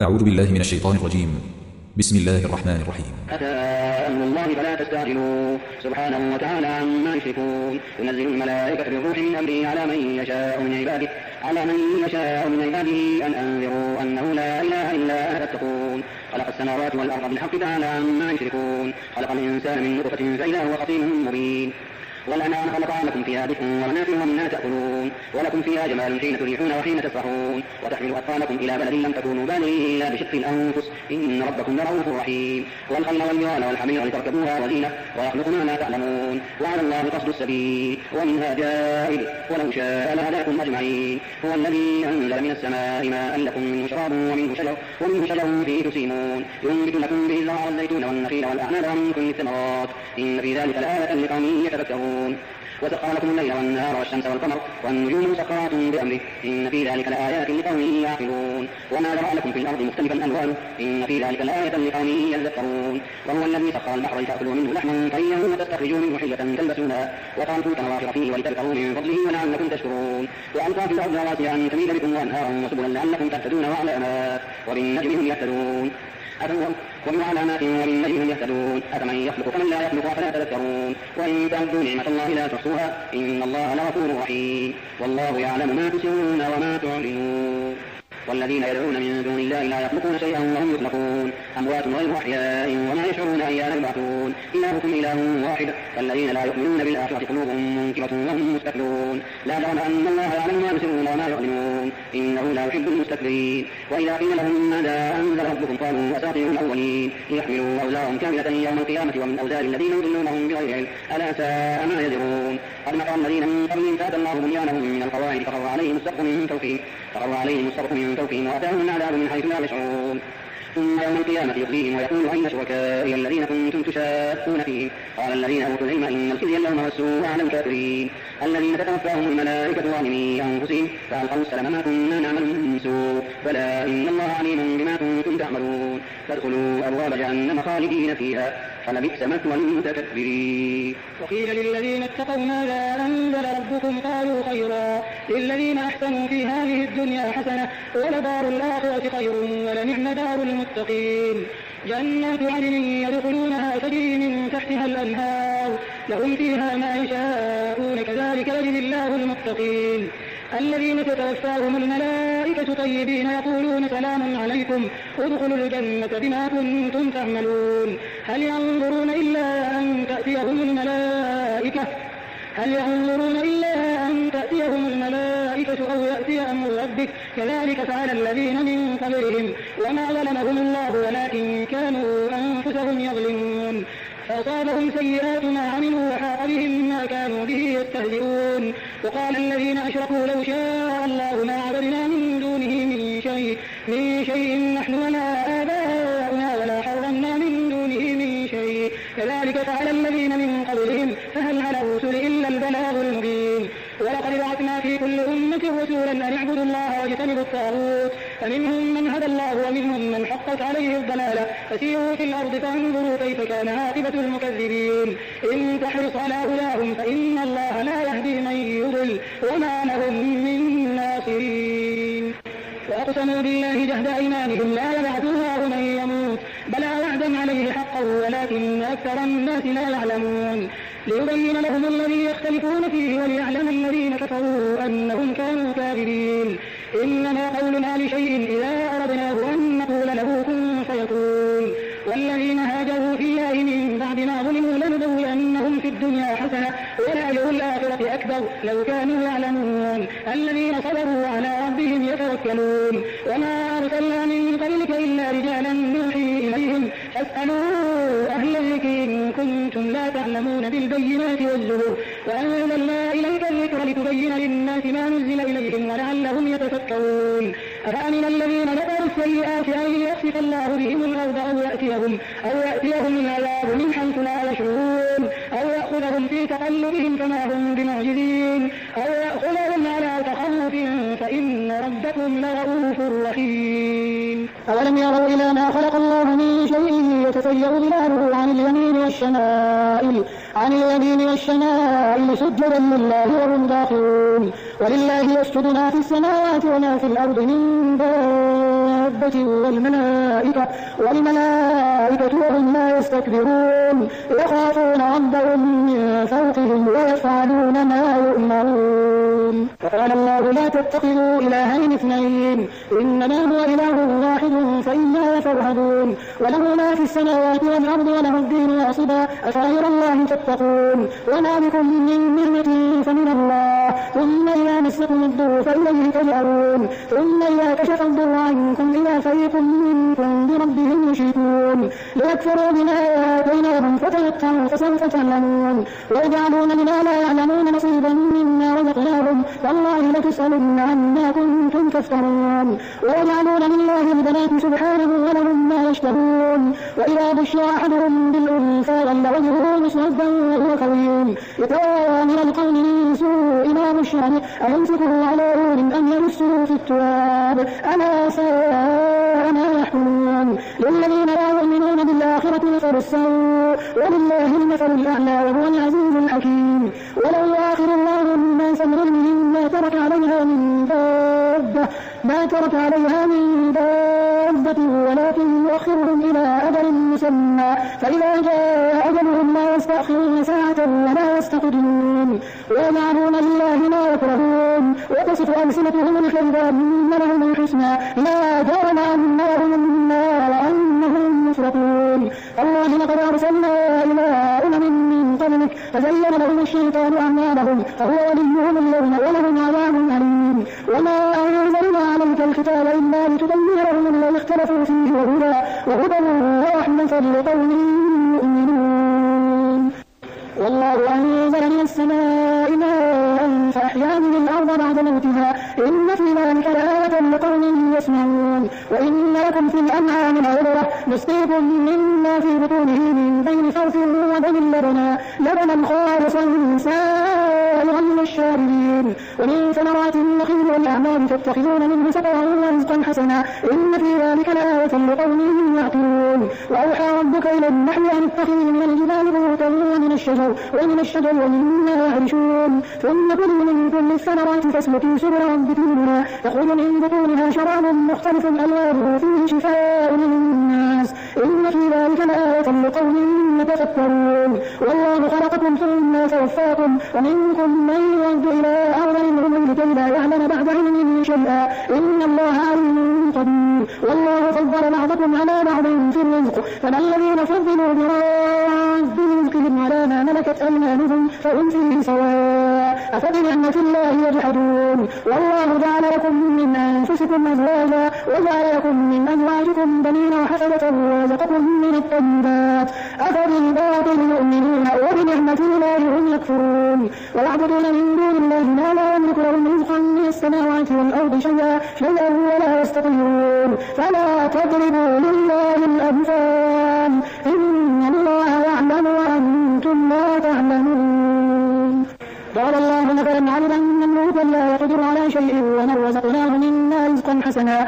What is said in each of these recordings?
أعوذ بالله من الشيطان الرجيم. بسم الله الرحمن الرحيم. أتى أمر الله فلا تستعجلوه سبحانه وتعالى عما يشركون. ينزل الملائكة بالروح من أمره على من يشاء من عباده أن أنذروا أنه لا إله إلا أنا فاتقون. خلق السماوات والأرض بالحق تعالى عما يشركون. خلق الإنسان من نطفة فإذا هو خصيم مبين. والأنعام خلقها لكم فيها دفء ومنافع ومنها تأكلون ولكم فيها جمال حين تريحون وحين تسرحون وتحملوا أثقالكم إلى بلد لم تكونوا بالغيه إلا بشق الأنفس إن ربكم لرؤوف رحيم. والخيل والبغال والحمير لتركبوها وزينة ويخلق ما لا تعلمون وعلى الله قصد السبيل ومنها جائر ولو شاء لهداكم أجمعين. هو الذي أنزل من السماء ماء لكم منه شراب ومنه شجر فيه تسيمون ينبت لكم به الزرع والزيتون والنخيل والأعناب ومن كل الثمرات إن في ذلك لآية لقوم يتفكرون. وسخر لكم الليل والنهار والشمس والقمر والنجوم مسخرات بأمره إن في ذلك لآيات لقوم يعقلون. وما ذرأ لكم في الأرض مختلفا ألوانه إن في ذلك لآية لقوم يذكرون. وهو الذي سخر البحر لتأكلوا منه لحما طريا وتستخرجوا منه حلية تلبسونها وتنفوا تنواصر فيه ولتبتغوا من فضله ولعلكم تشكرون. وألقى في الأرض رواسي أن تميد بكم وأنهارا وسبلا لعلكم تهتدون وعلامات وبالنجم هم يهتدون وبعلامات وبالنجم هم يهتدون. أفمن يخلق كمن لا يخلق أفلا تذكرون. وإن تعدوا نعمة الله لا تحصوها إن الله لغفور رحيم. والله يعلم ما تسرون وما تعلنون. والذين يدعون من دون الله لا يخلقون شيئا وهم يخلقون أموات غير أحياء وما يشعرون أيان يبعثون. إلهكم إله واحد فالذين لا يؤمنون بالآخرة قلوبهم منكرة وهم مستكبرون. لا جرم أن الله يعلم ما يسرون وما يعلنون إنه لا يحب المستكبرين. وإذا قيل لهم ماذا أنزل ربكم قالوا أساطير الأولين ليحملوا أوزارهم كاملة يوم القيامة ومن أوزار الذين يضلونهم بغير علم ألا ساء ما يزرون. قد مكر الذين من قبلهم فأتى الله بنيانهم من القواعد فخر عليهم السقف من فوقهم وأتاهم العذاب من حيث لا يشعرون. ثم يوم القيامة يخزيهم ويقول أين شركائي الذين كنتم تشاقون فيهم قال الذين أوتوا العلم إن الخزي اليوم والسوء على الكافرين الذين تتوفاهم الملائكة ظالمي أنفسهم فألقوا السلام ما كنا نعمل من سوء بلى إن الله عليم بما كنتم تعملون. فادخلوا أبواب جهنم خالدين فيها فلبئس مثوى المتكبرين. وقيل للذين اتقوا ماذا أنزل ربكم قالوا خيرا للذين أحسنوا في هذه الدنيا حسنة ولدار الآخرة خير ولنعم دار المتقين. جنات عدن يدخلونها تجري من تحتها الأنهار لهم فيها ما يشاءون كذلك يجزي الله المتقين. الذين تتوفاهم الملائكة طيبين يقولون سلام عليكم ادخلوا الجنة بما كنتم تعملون. هل ينظرون إلا أن تأتيهم الملائكة أو يأتي أمر ربك كذلك فعل الذين من قبلهم وما ظلمهم الله ولكن كانوا أنفسهم يظلمون. فأصابهم سيئات ما عملوا وحاق بهم ما كانوا به يستهزئون. وقال الذين أشركوا لو شاء الله ما عبدنا من دونه من شيء نحن ولا آباؤنا ولا حرمنا من دونه من شيء كذلك فعل الذين من قبلهم فهل على الرسل إلا البلاغ المبين. ولقد بعثنا في كل أمة رسولا أن اعبدوا الله واجتنبوا الطاغوت فمنهم من هدى الله ومنهم من حقت عليه الضلالة فسيروا في الأرض فانظروا كيف كان عاقبة المكذبين. إن تحرص على هداهم فإن الله لا يهدي من يضل وما لهم من ناصرين. وأقسموا بالله جهد أيمانهم لا يبعث الله من يموت بلى وعدا عليه حقا ولكن أكثر الناس لا يعلمون. ليبين لهم الذي يختلفون فيه وليعلم الذين كفروا أنهم كانوا كاذبين. إنما قولنا لشيء إذا أردناه أن نقول له كن فيكون. والذين هاجروا في الله من بعد ما ظلموا لنبوئنهم في الدنيا حسنة ولأجر الآخرة أكبر لو كانوا يعلمون. الذين صبروا على ربهم يتوكلون. وما أرسلنا من قبلك إلا رجالا نوحي إليهم فاسألوا أهل الذكر إن كنتم لا تعلمون بالبينات والزبر وأنزلنا إليك الذكر لتبين للناس ما نزل إليهم ولعلهم يتفكرون. أفأمن الذين مكروا السيئات أن يخسف الله بهم الأرض أو يأتيهم العذاب من حيث لا يشعرون أو يأخذهم في تقلبهم فما هم بمعجزين أو يأخذهم على تخوف فإن ربكم لرؤوف رحيم. أولم يروا إلى ما خلق الله من شيء يتسيأ ظلاله عن اليمين والشمائل سجدا لله وهم داخلون. ولله يسجد ما في السماوات وما في الأرض من دابة والدابة والملائكة وهم لا يستكبرون يخافون ربهم من فوقهم ويفعلون ما يؤمرون. فقال الله لا تتخذوا إلهين اثنين إنما هو إله واحد فإياي فارهبون وله ما في السماوات والأرض وله الدين واصبا أفغير الله تتقون وما بكم من نعمة فمن الله ثم إذا مسكم الضر فإليه تجأرون ثم إذا كشف الضر عنكم إذا فريق منكم بربهم يشركون ليكفروا بما آتيناهم فتمتعوا فسوف تعلمون ويجعلون لما لا يعلمون نصيبا مما رزقناهم والله لتسألن عما كنتم تفترون ويجعلون لله البنات سبحانه ولهم ما يشتهون وإذا بشر أحدهم بالأنثى ظل وجهه مسودا وهو كظيم يتوارى من القوم من سوء ما بشر به أيمسكه على هون أم يمسه في التراب ألا ساء ما يحكمون للذين لا يؤمنون بالآخرة مثل السوء ولله المثل الأعلى وهو العزيز الحكيم ولو يؤاخذ الله الناس بظلمهم ما ترك عليها من دابة ولكن يؤخرهم إلى أجل مسمى فإذا جاء أجلهم لا يستأخرون ساعة ولا يستقدمون ويجعلون لله ما يكرهون وتصف ألسنتهم الكذب أن لهم الحسنى لا جرم أن لهم النار وأنهم مفرطون الله لقد أرسلنا إلى أمم من قبلك فزين لهم الشيطان أعمالهم فهو وليهم اليوم ولهم عذاب أليم وما أنزلنا عليك الكتاب إلا لتبين لهم الذي اختلفوا فيه وهدى ورحمة لقوم يؤمنون والله أنزل من السماء ماء فأحيا به الأرض بعد موتها إن في ذلك لآية لقوم يسمعون وإن لكم في الأنعام لعبرة نسقيكم مما في بطونه من بين فرث ودم لبنا خالصا سائغا للشاربين ومن ثمرات النخيل والأعناب تتخذون منه سكرا ورزقا حسنا إن في ذلك لآية لقوم يعقلون وأوحى ربك إلى النحل أن اتخذوا من الجبال بيوتا ومن الشجر ومما يعرشون ثم كلوا من كل الثمرات فاسلكوا سبل ربك ذللا يخرج من بطونها شراب مختلف ألوانه فيه شفاء للناس إن في ذلك لآية لقوم يتفكرون والله خلقكم ثم توفاكم ومنكم من يرد إلى أرض العمر لكي لا يعلم بعد علم شيئا إن الله عليم قدير والله فضل بعضكم على بعض في الرزق فما الذين فضلوا براد رزقهم على ما ملكت أيمانهم فهم فيه سواء أفبنعمة الله يجحدون والله جعل لكم من أنفسكم أزواجا وجعل لكم من أزواجكم بنين وحفدة ورزقكم من الطيبات أفبالباطل يؤمنون وبنعمة الله هم يكفرون ويعبدون من دون الله ما لا يملك لهم رزقا من السماوات والأرض شيئا ولا يستطيعون فلا تضربوا لله الأمثال إن الله يعلم وأنتم لا تعلمون قال الله مثلا عبدا مملوكا لا يقدر على شيء ومن رزقناه منا رزقا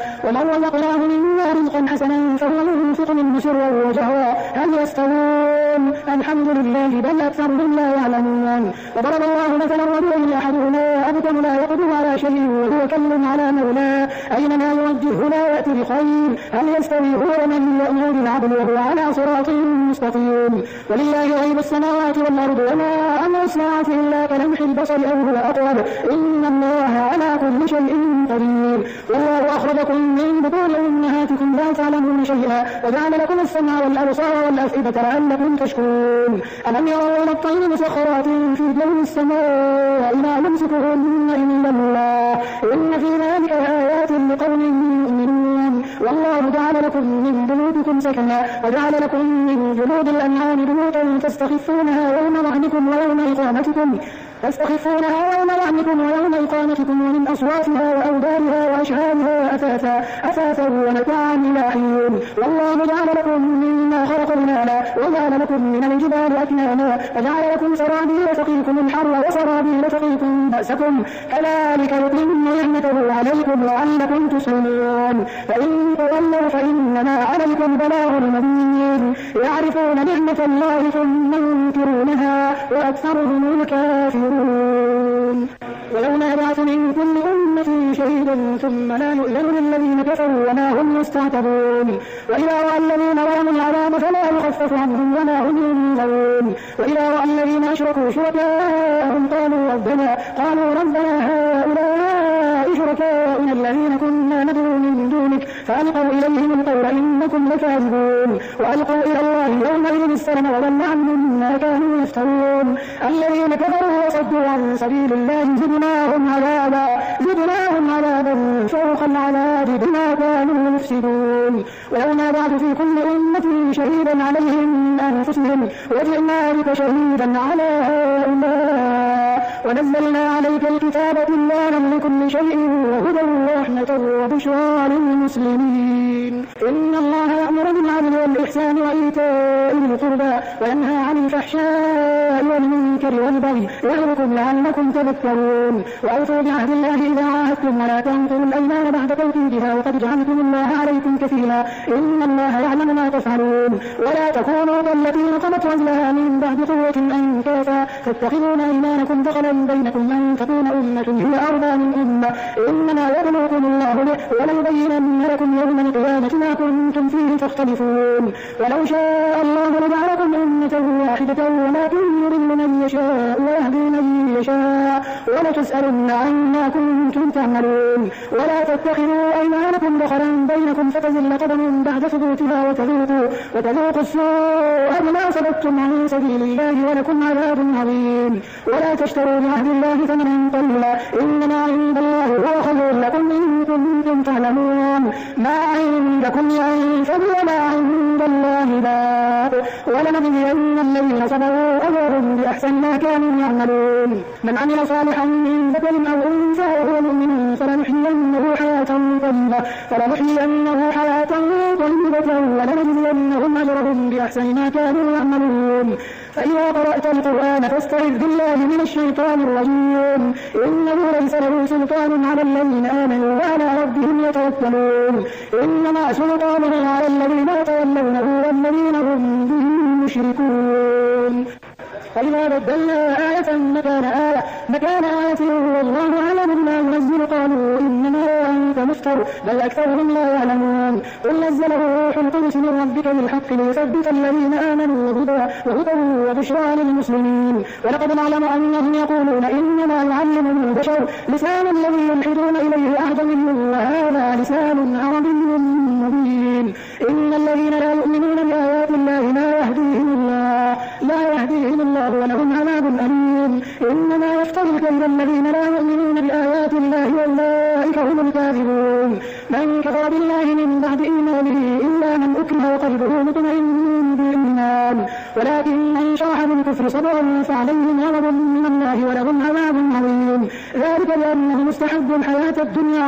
حسنا فهو ينفق منه سرا وجهرا هل يستوون الحمد لله بل أكثرهم لا يعلمون وضرب الله مثلا رجلين أحدهما أبكم لا يقدر على شيء وهو كل على مولاه أينما يوجهه لا يأتي بخير هل يستوي هو من يأمر بالعدل وهو على صراط مستقيم ولله غيب السماوات والأرض وما أمر الساعة إلا كلمح البصر أو هو أقرب إن الله على كل شيء قدير والله أخرجكم من بطون أمهاتكم لا تعلمون شيئا وجعل لكم السمع والأبصار والأفئدة لعلكم تشكرون ألم يروا إلى الطير مسخرات في جو السماء ما يمسكهن إلا الله إن في ذلك آيات لقوم يؤمنون والله جعل لكم من بيوتكم سكنا وجعل لكم من جلود الأنعام بيوتا تستخفونها يوم ظعنكم ويوم ويوم إقامتكم ومن أصواتها وأوبارها وأشعارها أثاثا ومتاعا إلى حين والله جعل لكم مما خلق من وغلالا وجعل لكم من الجبال أكنانا وجعل لكم سرابيل تقيكم الحر وسرابيل تقيكم بأسكم كذلك يتم نعمته عليكم لعلكم تسلمون فإن تولوا فإنما عليكم بلاغ المبين يعرفون نعمة الله ثم ينكرونها وأكثرهم الكافرون ولو يبعث من كل أمة شهيدا ثم لا يؤذن للذين كفروا وما هم يستعتبون وإذا رأى الذين ظلموا العذاب فلا يخفف عنهم وما هم ينذرون وإذا رأى الذين أشركوا شركاءهم قالوا ربنا هؤلاء شركاؤنا الذين كنا ندعو من دونك فألقوا إليهم القول إنكم لكاذبون وألقوا إلى الله يومئذ السلم وضل عنهم ما كانوا يفترون الذين كفروا وصدوا عن سبيل الله زدناهم عذابا فوق العذاب بما كانوا يفسدون ويوم يبعث في كل أمة شهيدا عليهم أنفسهم وجئنا بك شهيدا على هؤلاء ونزلنا عليك الكتاب تبيانا لكل شيء وهدى ورحمة وبشرى للمسلمين إن الله يأمر بالعدل والإحسان وإيتاء ذي القربى وينهى عن الفحشاء والمنكر والبغي يعظكم لعلكم تذكرون وأوفوا بعهد الله إذا عاهدتم ولا تنقضوا الأيمان بعد توكيدها وقد جعلتم الله عليكم كفيلا إن الله يعلم ما تفعلون ولا تكونوا كالتي نقضت غزلها من بعد قوة أنكاثا تتخذون أيمانكم دخلا بينكم أن تكون أمة هي أربى من أمة إنما يبلوكم الله به وليبينن لكم يوم القيامة ما كنتم فيه تختلفون ولو شاء الله لجعلكم أمة واحدة ولكن يضل من يشاء ويهدي من يشاء ولتسألن عما كنتم تعملون ولا تتخذوا أيمانكم دخلا بينكم فتزل قدم بعد ثبوتها وتذوقوا السوء بما صددتم عن سبيل الله ولكم عذاب عظيم ولا تشتروا بعهد الله ثمنا قليلا إنما عند الله هو خير لكم إن كنتم تعلمون ما عندكم ينفد وما عند الله باق ولنجزين الذين صبروا أجرهم بأحسن ما كانوا يعملون من عمل صالحا من ذكر أو أنثى وهو مؤمن فلنحيينه حياة طيبة ولنجزينهم أجرهم بأحسن ما كانوا يعملون فإذا قرأت القرآن فاستعذ بالله من الشيطان الرجيم إنه ليس له سلطان على الذين آمنوا وعلى ربهم يتوكلون إنما سلطانه على الذين يتولونه والذين هم به مشركون فإذا بدلنا آية مكان آية والله أعلم بما ينزل قالوا إنما أنت مفتر بل أكثرهم لا يعلمون قل نزله روح القدس من ربك بالحق ليثبت الذين آمنوا وهدى وبشرى للمسلمين ولقد نعلم أنهم يقولون إنما يعلمه البشر لسان الذي يلحدون إليه أعجمي وهذا لسان عربي مبين إن الذين لا يؤمنون بآيات الله لا يهديهم الله ولهم عذاب أليم إنما يفتري الكذب الذين لا يؤمنون بآيات الله أولئك هم الكاذبون من كفر بالله من بعد إيمانه إلا من أكره وقلبه مطمئن بالإيمان ولكن من شرح بالكفر صدرا فعليهم غضب من الله ولهم عذاب عظيم ذلك بأنه مستحب الحياة الدنيا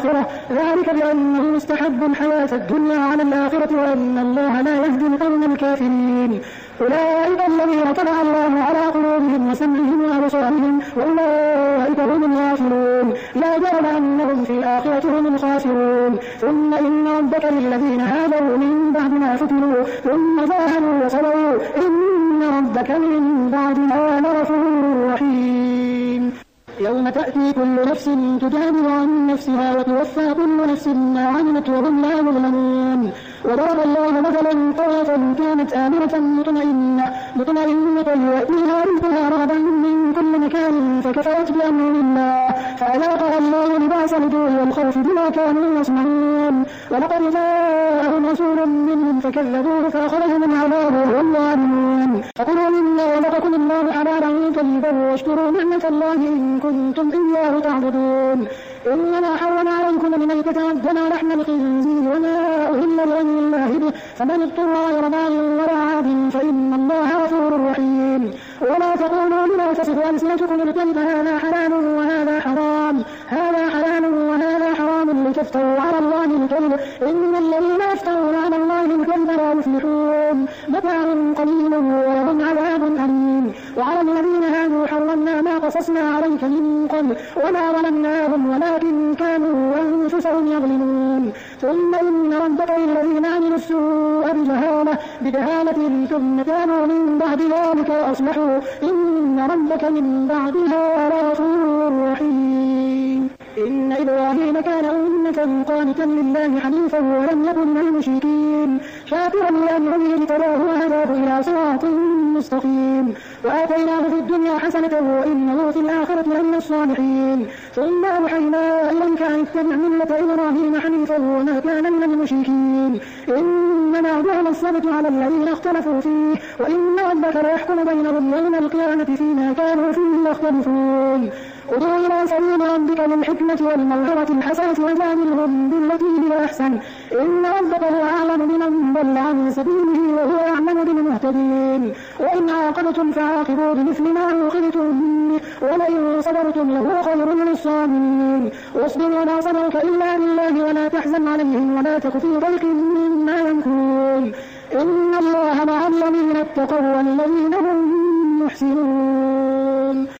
على الآخرة وأن الله لا يهدي القوم الكافرين أولئك الذين طبع الله على قلوبهم وسمعهم وأبصارهم وأولئك هم الغافلون لا جرم أنهم في الآخرة هم الخاسرون ثم إن ربك للذين هاجروا من بعد ما فتنوا ثم جاهدوا وصبروا إن ربك من بعدها لغفور رحيم يوم تأتي كل نفس تجادل عن نفسها وتوفى كل نفس ما عملت وهم لا يظلمون وضرب الله مثلا قرية كانت آمنة مطمئنة يأتيها رزقها رغدا من كل مكان فكفرت بأمر الله فأذاقها الله لباس الجوع والخوف بما كانوا يصنعون ولقد جاءهم رسول منهم فكذبوه فأخذهم العذاب وهم ظالمون فكلوا مما رزقكم الله حلالا طيبا واشكروا نعمة الله إن كنتم إياه تعبدون إنما حرم عليكم من الميتة والدم ولحم الخنزير وما أهل لغير الله به فمن اضطر غير باغ ولا عاد فإن الله غفور رحيم ولا تقولوا لما تصف ألسنتكم الكذب هذا حلال وهذا حرام لتفتروا على الله الكذب إن الذين يفترون على الله الكذب لا يفلحون متاع قليل ولهم عذاب أليم. وعلى الذين هادوا حرمنا ما قصصنا عليك من قبل وما ظلمناهم ولكن كانوا أنفسهم يظلمون. ثم إن ربك للذين عملوا السوء بجهالة ثم تابوا من بعد ذلك وأصلحوا إن ربك من بعدها لغفور رحيم. إن إبراهيم كان أمة قانتا لله حنيفا ولم يكن من المشركين شاكرا لأنعمه اجتباه وهداه إلى صراط مستقيم. وآتيناه في الدنيا حسنة وإنه في الآخرة لمن الصالحين. ثم أوحينا إليك أن اتبع ملة إبراهيم حنيفا وما كان من المشركين. إنما جعل السبت على الذين اختلفوا فيه وإن ربك ليحكم بينهم يوم القيامة فيما كانوا فيه يختلفون. ادع إلى سبيل ربك بالحكمة والموعظة الحسنة وجادلهم بالتي هي أحسن إن ربك هو أعلم بمن ضل عن سبيله وهو أعلم بالمهتدين. وإن عاقبتم فعاقبوا بمثل ما عوقبتم به ولئن صبرتم لهو خير للصابرين. واصبر وما صبرك إلا بالله ولا تحزن عليهم ولا تك في ضيق مما يمكرون. إن الله مع الذين اتقوا والذين هم محسنون.